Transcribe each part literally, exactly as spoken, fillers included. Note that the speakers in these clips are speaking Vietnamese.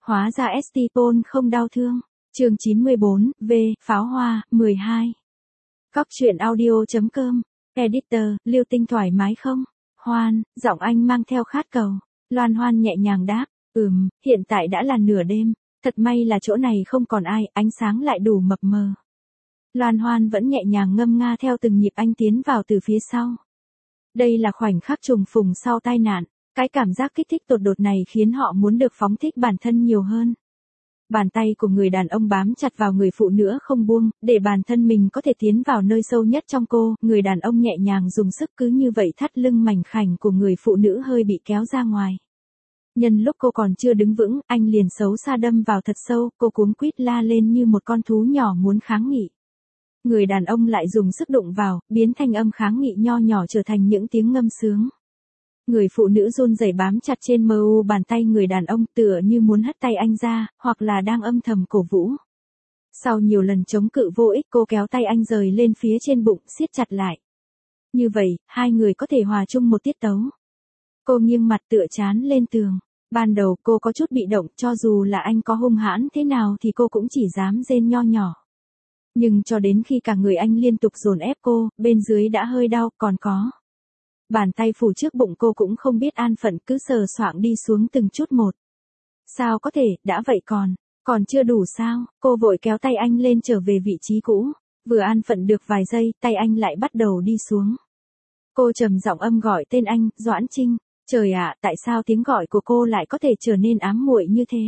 Hóa ra Estipon không đau thương. Chương chín mươi bốn, V, Pháo Hoa, mười hai. Cóc truyện audio chấm com. Editor, Lưu Tinh thoải mái không? Hoan, giọng anh mang theo khát cầu. Loan Hoan nhẹ nhàng đáp, ừm, hiện tại đã là nửa đêm. Thật may là chỗ này không còn ai, ánh sáng lại đủ mập mờ. Loan Hoan vẫn nhẹ nhàng ngâm nga theo từng nhịp anh tiến vào từ phía sau. Đây là khoảnh khắc trùng phùng sau tai nạn. Cái cảm giác kích thích tột đột này khiến họ muốn được phóng thích bản thân nhiều hơn. Bàn tay của người đàn ông bám chặt vào người phụ nữ không buông, để bản thân mình có thể tiến vào nơi sâu nhất trong cô. Người đàn ông nhẹ nhàng dùng sức cứ như vậy thắt lưng mảnh khảnh của người phụ nữ hơi bị kéo ra ngoài. Nhân lúc cô còn chưa đứng vững, anh liền xấu xa đâm vào thật sâu, cô cuống quýt la lên như một con thú nhỏ muốn kháng nghị. Người đàn ông lại dùng sức đụng vào, biến thanh âm kháng nghị nho nhỏ trở thành những tiếng ngâm sướng. Người phụ nữ run rẩy bám chặt trên mờ u bàn tay người đàn ông tựa như muốn hất tay anh ra, hoặc là đang âm thầm cổ vũ. Sau nhiều lần chống cự vô ích cô kéo tay anh rời lên phía trên bụng, siết chặt lại. Như vậy, hai người có thể hòa chung một tiết tấu. Cô nghiêng mặt tựa chán lên tường. Ban đầu cô có chút bị động, cho dù là anh có hung hãn thế nào thì cô cũng chỉ dám rên nho nhỏ. Nhưng cho đến khi cả người anh liên tục dồn ép cô, bên dưới đã hơi đau, còn có. Bàn tay phủ trước bụng cô cũng không biết an phận cứ sờ soạng đi xuống từng chút một. Sao có thể, đã vậy còn, còn chưa đủ sao, cô vội kéo tay anh lên trở về vị trí cũ. Vừa an phận được vài giây, tay anh lại bắt đầu đi xuống. Cô trầm giọng âm gọi tên anh, Doãn Trinh. Trời ạ, tại sao tiếng gọi của cô lại có thể trở nên ám muội như thế?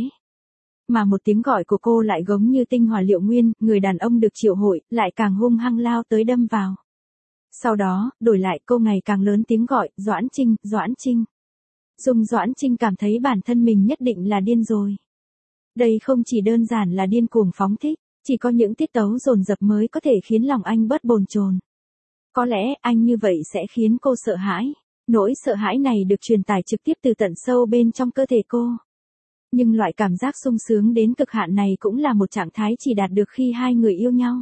Mà một tiếng gọi của cô lại giống như tinh hỏa liệu nguyên, người đàn ông được triệu hội, lại càng hung hăng lao tới đâm vào. Sau đó, đổi lại cô ngày càng lớn tiếng gọi, Doãn Trinh, Doãn Trinh. Dung Doãn Trinh cảm thấy bản thân mình nhất định là điên rồi. Đây không chỉ đơn giản là điên cuồng phóng thích, chỉ có những tiết tấu dồn dập mới có thể khiến lòng anh bớt bồn chồn. Có lẽ anh như vậy sẽ khiến cô sợ hãi. Nỗi sợ hãi này được truyền tải trực tiếp từ tận sâu bên trong cơ thể cô. Nhưng loại cảm giác sung sướng đến cực hạn này cũng là một trạng thái chỉ đạt được khi hai người yêu nhau.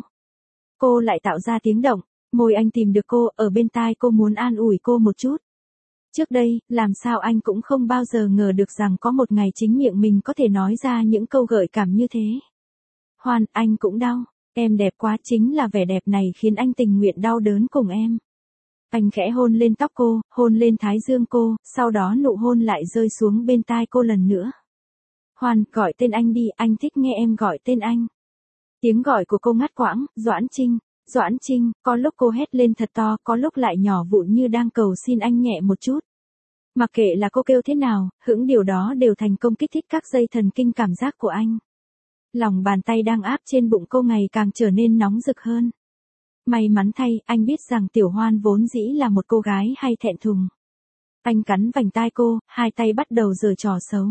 Cô lại tạo ra tiếng động, môi anh tìm được cô, ở bên tai cô muốn an ủi cô một chút. Trước đây, làm sao anh cũng không bao giờ ngờ được rằng có một ngày chính miệng mình có thể nói ra những câu gợi cảm như thế. Hoan, anh cũng đau, em đẹp quá, chính là vẻ đẹp này khiến anh tình nguyện đau đớn cùng em. Anh khẽ hôn lên tóc cô, hôn lên thái dương cô, sau đó nụ hôn lại rơi xuống bên tai cô lần nữa. Hoan, gọi tên anh đi, anh thích nghe em gọi tên anh. Tiếng gọi của cô ngắt quãng, Doãn Trinh, Doãn Trinh, có lúc cô hét lên thật to, có lúc lại nhỏ vụn như đang cầu xin anh nhẹ một chút. Mặc kệ là cô kêu thế nào, hững điều đó đều thành công kích thích các dây thần kinh cảm giác của anh. Lòng bàn tay đang áp trên bụng cô ngày càng trở nên nóng rực hơn. May mắn thay, anh biết rằng Tiểu Hoan vốn dĩ là một cô gái hay thẹn thùng. Anh cắn vành tai cô, hai tay bắt đầu giở trò xấu.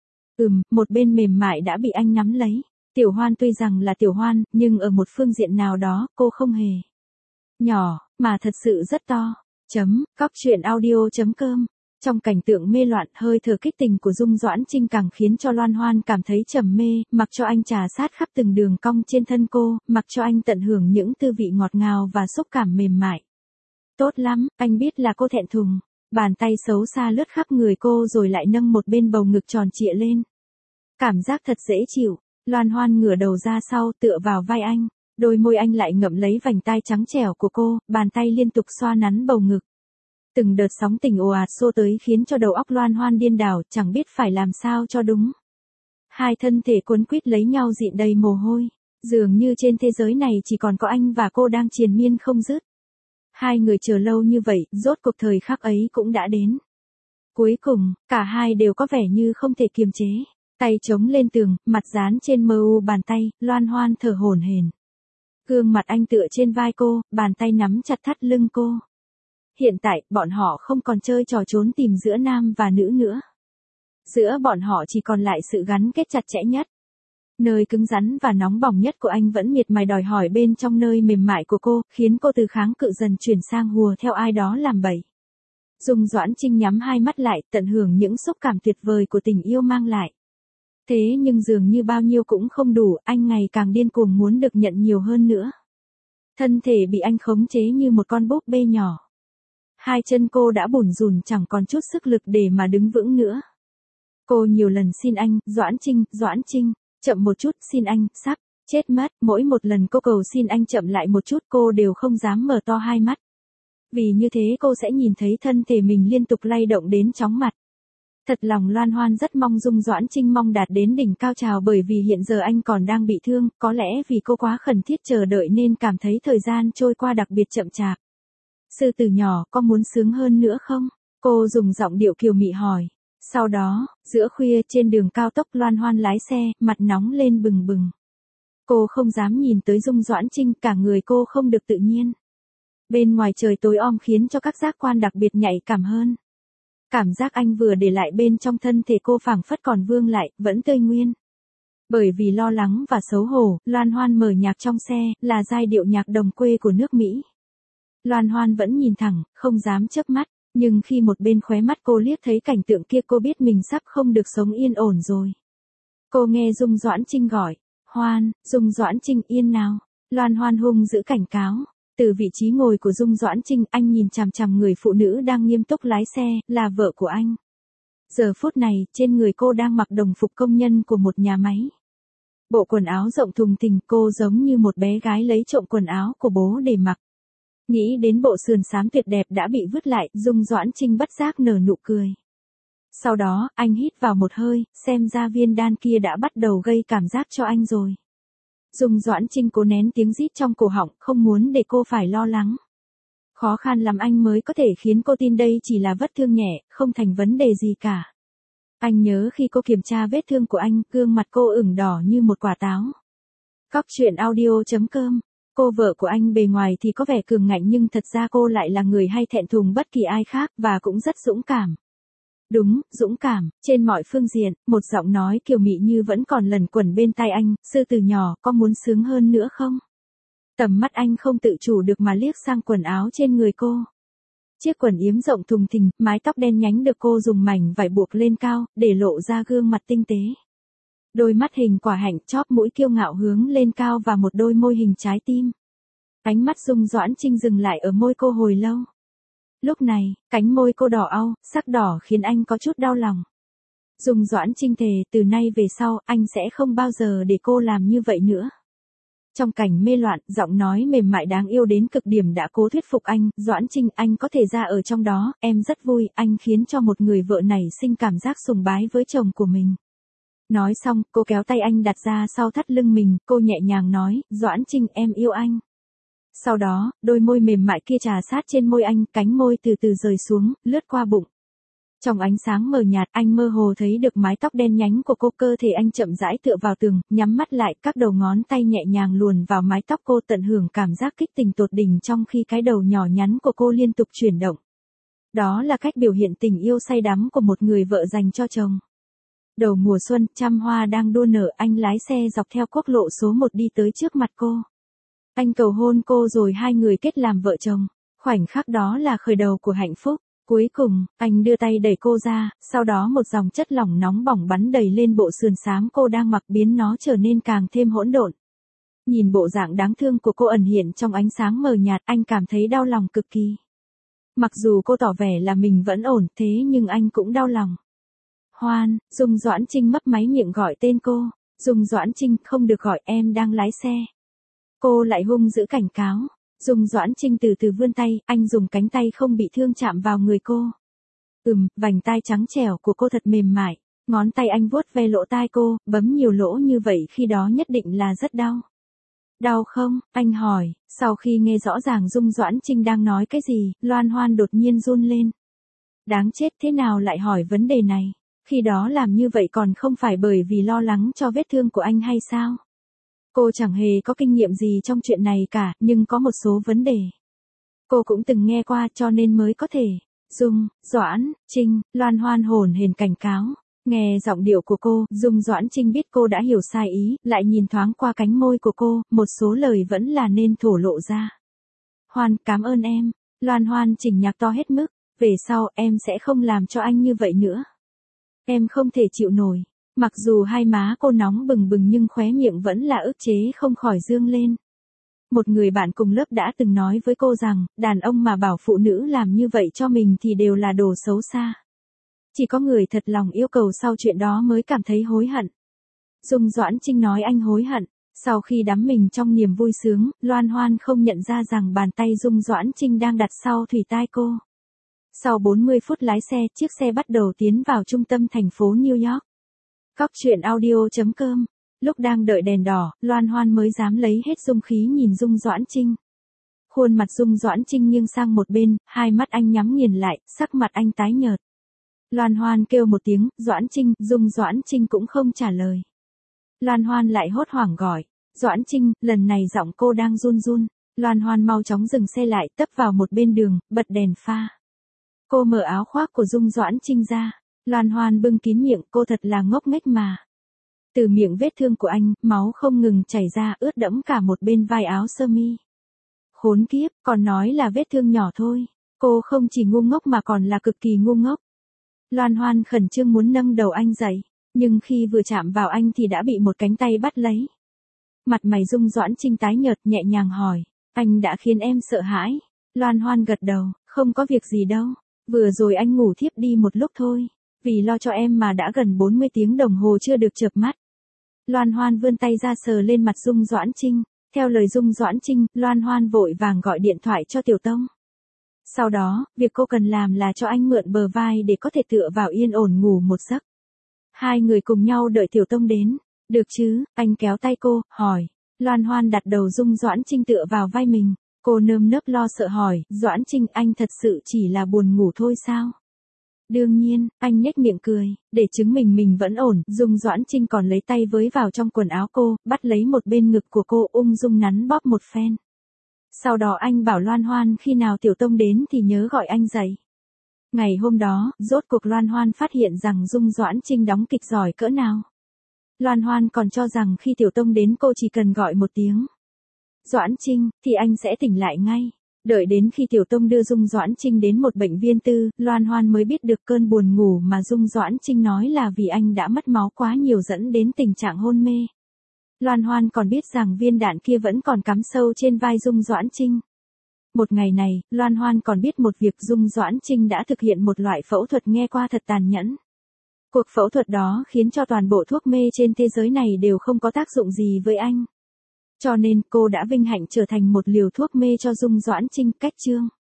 Ừm, một bên mềm mại đã bị anh nắm lấy. Tiểu Hoan tuy rằng là Tiểu Hoan, nhưng ở một phương diện nào đó, cô không hề nhỏ, mà thật sự rất to. Chấm, cóc truyện audio chấm com. Trong cảnh tượng mê loạn, hơi thở kích tình của Dung Doãn Trinh càng khiến cho Loan Hoan cảm thấy trầm mê, mặc cho anh trà sát khắp từng đường cong trên thân cô, mặc cho anh tận hưởng những tư vị ngọt ngào và xúc cảm mềm mại. Tốt lắm, anh biết là cô thẹn thùng. Bàn tay xấu xa lướt khắp người cô rồi lại nâng một bên bầu ngực tròn trịa lên. Cảm giác thật dễ chịu. Loan Hoan ngửa đầu ra sau tựa vào vai anh, đôi môi anh lại ngậm lấy vành tai trắng trẻo của cô, bàn tay liên tục xoa nắn bầu ngực. Từng đợt sóng tình ồ ạt xô tới khiến cho đầu óc Loan Hoan điên đảo, chẳng biết phải làm sao cho đúng. Hai thân thể cuốn quýt lấy nhau dịn đầy mồ hôi, dường như trên thế giới này chỉ còn có anh và cô đang triền miên không dứt. Hai người chờ lâu như vậy, rốt cuộc thời khắc ấy cũng đã đến. Cuối cùng, cả hai đều có vẻ như không thể kiềm chế. Tay chống lên tường, mặt dán trên mờ u bàn tay, Loan Hoan thở hổn hển. Gương mặt anh tựa trên vai cô, bàn tay nắm chặt thắt lưng cô. Hiện tại, bọn họ không còn chơi trò trốn tìm giữa nam và nữ nữa. Giữa bọn họ chỉ còn lại sự gắn kết chặt chẽ nhất. Nơi cứng rắn và nóng bỏng nhất của anh vẫn miệt mài đòi hỏi bên trong nơi mềm mại của cô, khiến cô từ kháng cự dần chuyển sang hùa theo ai đó làm bậy. Dung Doãn Trinh nhắm hai mắt lại, tận hưởng những xúc cảm tuyệt vời của tình yêu mang lại. Thế nhưng dường như bao nhiêu cũng không đủ, anh ngày càng điên cuồng muốn được nhận nhiều hơn nữa. Thân thể bị anh khống chế như một con búp bê nhỏ. Hai chân cô đã bủn rủn chẳng còn chút sức lực để mà đứng vững nữa. Cô nhiều lần xin anh, Doãn Trinh, Doãn Trinh, chậm một chút, xin anh, sắp, chết mất, mỗi một lần cô cầu xin anh chậm lại một chút cô đều không dám mở to hai mắt. Vì như thế cô sẽ nhìn thấy thân thể mình liên tục lay động đến chóng mặt. Thật lòng Loan Hoan rất mong Dung Doãn Trinh mong đạt đến đỉnh cao trào bởi vì hiện giờ anh còn đang bị thương, có lẽ vì cô quá khẩn thiết chờ đợi nên cảm thấy thời gian trôi qua đặc biệt chậm chạp. Sư tử nhỏ, có muốn sướng hơn nữa không? Cô dùng giọng điệu kiều mị hỏi. Sau đó, giữa khuya trên đường cao tốc Loan Hoan lái xe, mặt nóng lên bừng bừng. Cô không dám nhìn tới Dung Doãn Trinh, cả người cô không được tự nhiên. Bên ngoài trời tối om khiến cho các giác quan đặc biệt nhạy cảm hơn. Cảm giác anh vừa để lại bên trong thân thể cô phảng phất còn vương lại, vẫn tươi nguyên. Bởi vì lo lắng và xấu hổ, Loan Hoan mở nhạc trong xe, là giai điệu nhạc đồng quê của nước Mỹ. Loan Hoan vẫn nhìn thẳng, không dám chớp mắt, nhưng khi một bên khóe mắt cô liếc thấy cảnh tượng kia cô biết mình sắp không được sống yên ổn rồi. Cô nghe Dung Doãn Trinh gọi, Hoan, Dung Doãn Trinh yên nào. Loan Hoan hung giữ cảnh cáo. Từ vị trí ngồi của Dung Doãn Trinh anh nhìn chằm chằm người phụ nữ đang nghiêm túc lái xe, là vợ của anh. Giờ phút này, trên người cô đang mặc đồng phục công nhân của một nhà máy. Bộ quần áo rộng thùng thình cô giống như một bé gái lấy trộm quần áo của bố để mặc. Nghĩ đến bộ sườn xám tuyệt đẹp đã bị vứt lại, Dung Doãn Trinh bất giác nở nụ cười. Sau đó, anh hít vào một hơi, xem ra viên đan kia đã bắt đầu gây cảm giác cho anh rồi. Dung Doãn Trinh cố nén tiếng rít trong cổ họng, không muốn để cô phải lo lắng. Khó khăn lắm anh mới có thể khiến cô tin đây chỉ là vết thương nhẹ, không thành vấn đề gì cả. Anh nhớ khi cô kiểm tra vết thương của anh, gương mặt cô ửng đỏ như một quả táo. Cóc truyện audio chấm com. Cô vợ của anh bề ngoài thì có vẻ cường ngạnh nhưng thật ra cô lại là người hay thẹn thùng bất kỳ ai khác và cũng rất dũng cảm. Đúng, dũng cảm, trên mọi phương diện, một giọng nói kiều mị như vẫn còn lẩn quẩn bên tai anh, sư tử nhỏ, có muốn sướng hơn nữa không? Tầm mắt anh không tự chủ được mà liếc sang quần áo trên người cô. Chiếc quần yếm rộng thùng thình, mái tóc đen nhánh được cô dùng mảnh vải buộc lên cao, để lộ ra gương mặt tinh tế. Đôi mắt hình quả hạnh chóp mũi kiêu ngạo hướng lên cao và một đôi môi hình trái tim. Ánh mắt Dung Doãn Trinh dừng lại ở môi cô hồi lâu. Lúc này, cánh môi cô đỏ au, sắc đỏ khiến anh có chút đau lòng. Dung Doãn Trinh thề, từ nay về sau, anh sẽ không bao giờ để cô làm như vậy nữa. Trong cảnh mê loạn, giọng nói mềm mại đáng yêu đến cực điểm đã cố thuyết phục anh, Doãn Trinh, anh có thể ra ở trong đó, em rất vui, anh khiến cho một người vợ này sinh cảm giác sùng bái với chồng của mình. Nói xong, cô kéo tay anh đặt ra sau thắt lưng mình, cô nhẹ nhàng nói, Doãn Trinh em yêu anh. Sau đó, đôi môi mềm mại kia trà sát trên môi anh, cánh môi từ từ rời xuống, lướt qua bụng. Trong ánh sáng mờ nhạt, anh mơ hồ thấy được mái tóc đen nhánh của cô, cơ thể anh chậm rãi tựa vào tường, nhắm mắt lại, các đầu ngón tay nhẹ nhàng luồn vào mái tóc cô, tận hưởng cảm giác kích tình tột đỉnh trong khi cái đầu nhỏ nhắn của cô liên tục chuyển động. Đó là cách biểu hiện tình yêu say đắm của một người vợ dành cho chồng. Đầu mùa xuân, trăm hoa đang đua nở, anh lái xe dọc theo quốc lộ số một đi tới trước mặt cô. Anh cầu hôn cô rồi hai người kết làm vợ chồng. Khoảnh khắc đó là khởi đầu của hạnh phúc. Cuối cùng, anh đưa tay đẩy cô ra, sau đó một dòng chất lỏng nóng bỏng bắn đầy lên bộ sườn xám cô đang mặc biến nó trở nên càng thêm hỗn độn. Nhìn bộ dạng đáng thương của cô ẩn hiện trong ánh sáng mờ nhạt, anh cảm thấy đau lòng cực kỳ. Mặc dù cô tỏ vẻ là mình vẫn ổn, thế nhưng anh cũng đau lòng. Hoan, Dung Doãn Trinh mấp máy miệng gọi tên cô. Dung Doãn Trinh, không được gọi, em đang lái xe. Cô lại hung dữ cảnh cáo. Dung Doãn Trinh từ từ vươn tay, anh dùng cánh tay không bị thương chạm vào người cô. Ừm, vành tai trắng trẻo của cô thật mềm mại. Ngón tay anh vuốt ve lỗ tai cô, bấm nhiều lỗ như vậy khi đó nhất định là rất đau. Đau không? Anh hỏi, sau khi nghe rõ ràng Dung Doãn Trinh đang nói cái gì, Loan Hoan đột nhiên run lên. Đáng chết, thế nào lại hỏi vấn đề này? Khi đó làm như vậy còn không phải bởi vì lo lắng cho vết thương của anh hay sao? Cô chẳng hề có kinh nghiệm gì trong chuyện này cả, nhưng có một số vấn đề cô cũng từng nghe qua cho nên mới có thể. Dung, Doãn, Trinh, Loan Hoan hồn hển cảnh cáo. Nghe giọng điệu của cô, Dung Doãn Trinh biết cô đã hiểu sai ý, lại nhìn thoáng qua cánh môi của cô, một số lời vẫn là nên thổ lộ ra. Hoan, cảm ơn em. Loan Hoan chỉnh nhạc to hết mức, về sau em sẽ không làm cho anh như vậy nữa. Em không thể chịu nổi. Mặc dù hai má cô nóng bừng bừng nhưng khóe miệng vẫn là ức chế không khỏi dương lên. Một người bạn cùng lớp đã từng nói với cô rằng, đàn ông mà bảo phụ nữ làm như vậy cho mình thì đều là đồ xấu xa. Chỉ có người thật lòng yêu cầu sau chuyện đó mới cảm thấy hối hận. Dung Doãn Trinh nói anh hối hận. Sau khi đắm mình trong niềm vui sướng, Loan Hoan không nhận ra rằng bàn tay Dung Doãn Trinh đang đặt sau thùy tai cô. Sau bốn mươi phút lái xe, chiếc xe bắt đầu tiến vào trung tâm thành phố New York. Cóc truyện audio chấm com. Lúc đang đợi đèn đỏ, Loan Hoan mới dám lấy hết dung khí nhìn Dung Doãn Trinh. Khuôn mặt Dung Doãn Trinh nghiêng sang một bên, hai mắt anh nhắm nghiền lại, sắc mặt anh tái nhợt. Loan Hoan kêu một tiếng, Doãn Trinh, Dung Doãn Trinh cũng không trả lời. Loan Hoan lại hốt hoảng gọi, Doãn Trinh, lần này giọng cô đang run run. Loan Hoan mau chóng dừng xe lại, tấp vào một bên đường, bật đèn pha. Cô mở áo khoác của Dung Doãn Trinh ra. Loan Hoan bưng kín miệng, cô thật là ngốc nghếch mà. Từ miệng vết thương của anh, máu không ngừng chảy ra, ướt đẫm cả một bên vai áo sơ mi. Khốn kiếp, còn nói là vết thương nhỏ thôi. Cô không chỉ ngu ngốc mà còn là cực kỳ ngu ngốc. Loan Hoan khẩn trương muốn nâng đầu anh dậy, nhưng khi vừa chạm vào anh thì đã bị một cánh tay bắt lấy. Mặt mày Dung Doãn Trinh tái nhợt, nhẹ nhàng hỏi, anh đã khiến em sợ hãi. Loan Hoan gật đầu, không có việc gì đâu. Vừa rồi anh ngủ thiếp đi một lúc thôi. Vì lo cho em mà đã gần bốn mươi tiếng đồng hồ chưa được chợp mắt. Loan Hoan vươn tay ra sờ lên mặt Dung Doãn Trinh. Theo lời Dung Doãn Trinh, Loan Hoan vội vàng gọi điện thoại cho Tiểu Tông. Sau đó, việc cô cần làm là cho anh mượn bờ vai để có thể tựa vào yên ổn ngủ một giấc. Hai người cùng nhau đợi Tiểu Tông đến. Được chứ, anh kéo tay cô, hỏi. Loan Hoan đặt đầu Dung Doãn Trinh tựa vào vai mình. Cô nơm nớp lo sợ hỏi, Doãn Trinh, anh thật sự chỉ là buồn ngủ thôi sao? Đương nhiên, anh nhếch miệng cười, để chứng minh mình vẫn ổn. Dung Doãn Trinh còn lấy tay với vào trong quần áo cô, bắt lấy một bên ngực của cô, ung dung nắn bóp một phen. Sau đó anh bảo Loan Hoan khi nào Tiểu Tông đến thì nhớ gọi anh dậy. Ngày hôm đó, rốt cuộc Loan Hoan phát hiện rằng Dung Doãn Trinh đóng kịch giỏi cỡ nào. Loan Hoan còn cho rằng khi Tiểu Tông đến cô chỉ cần gọi một tiếng Doãn Trinh, thì anh sẽ tỉnh lại ngay. Đợi đến khi Tiểu Tông đưa Dung Doãn Trinh đến một bệnh viện tư, Loan Hoan mới biết được cơn buồn ngủ mà Dung Doãn Trinh nói là vì anh đã mất máu quá nhiều dẫn đến tình trạng hôn mê. Loan Hoan còn biết rằng viên đạn kia vẫn còn cắm sâu trên vai Dung Doãn Trinh. Một ngày này, Loan Hoan còn biết một việc, Dung Doãn Trinh đã thực hiện một loại phẫu thuật nghe qua thật tàn nhẫn. Cuộc phẫu thuật đó khiến cho toàn bộ thuốc mê trên thế giới này đều không có tác dụng gì với anh. Cho nên cô đã vinh hạnh trở thành một liều thuốc mê cho Dung Doãn Trinh. Cách chương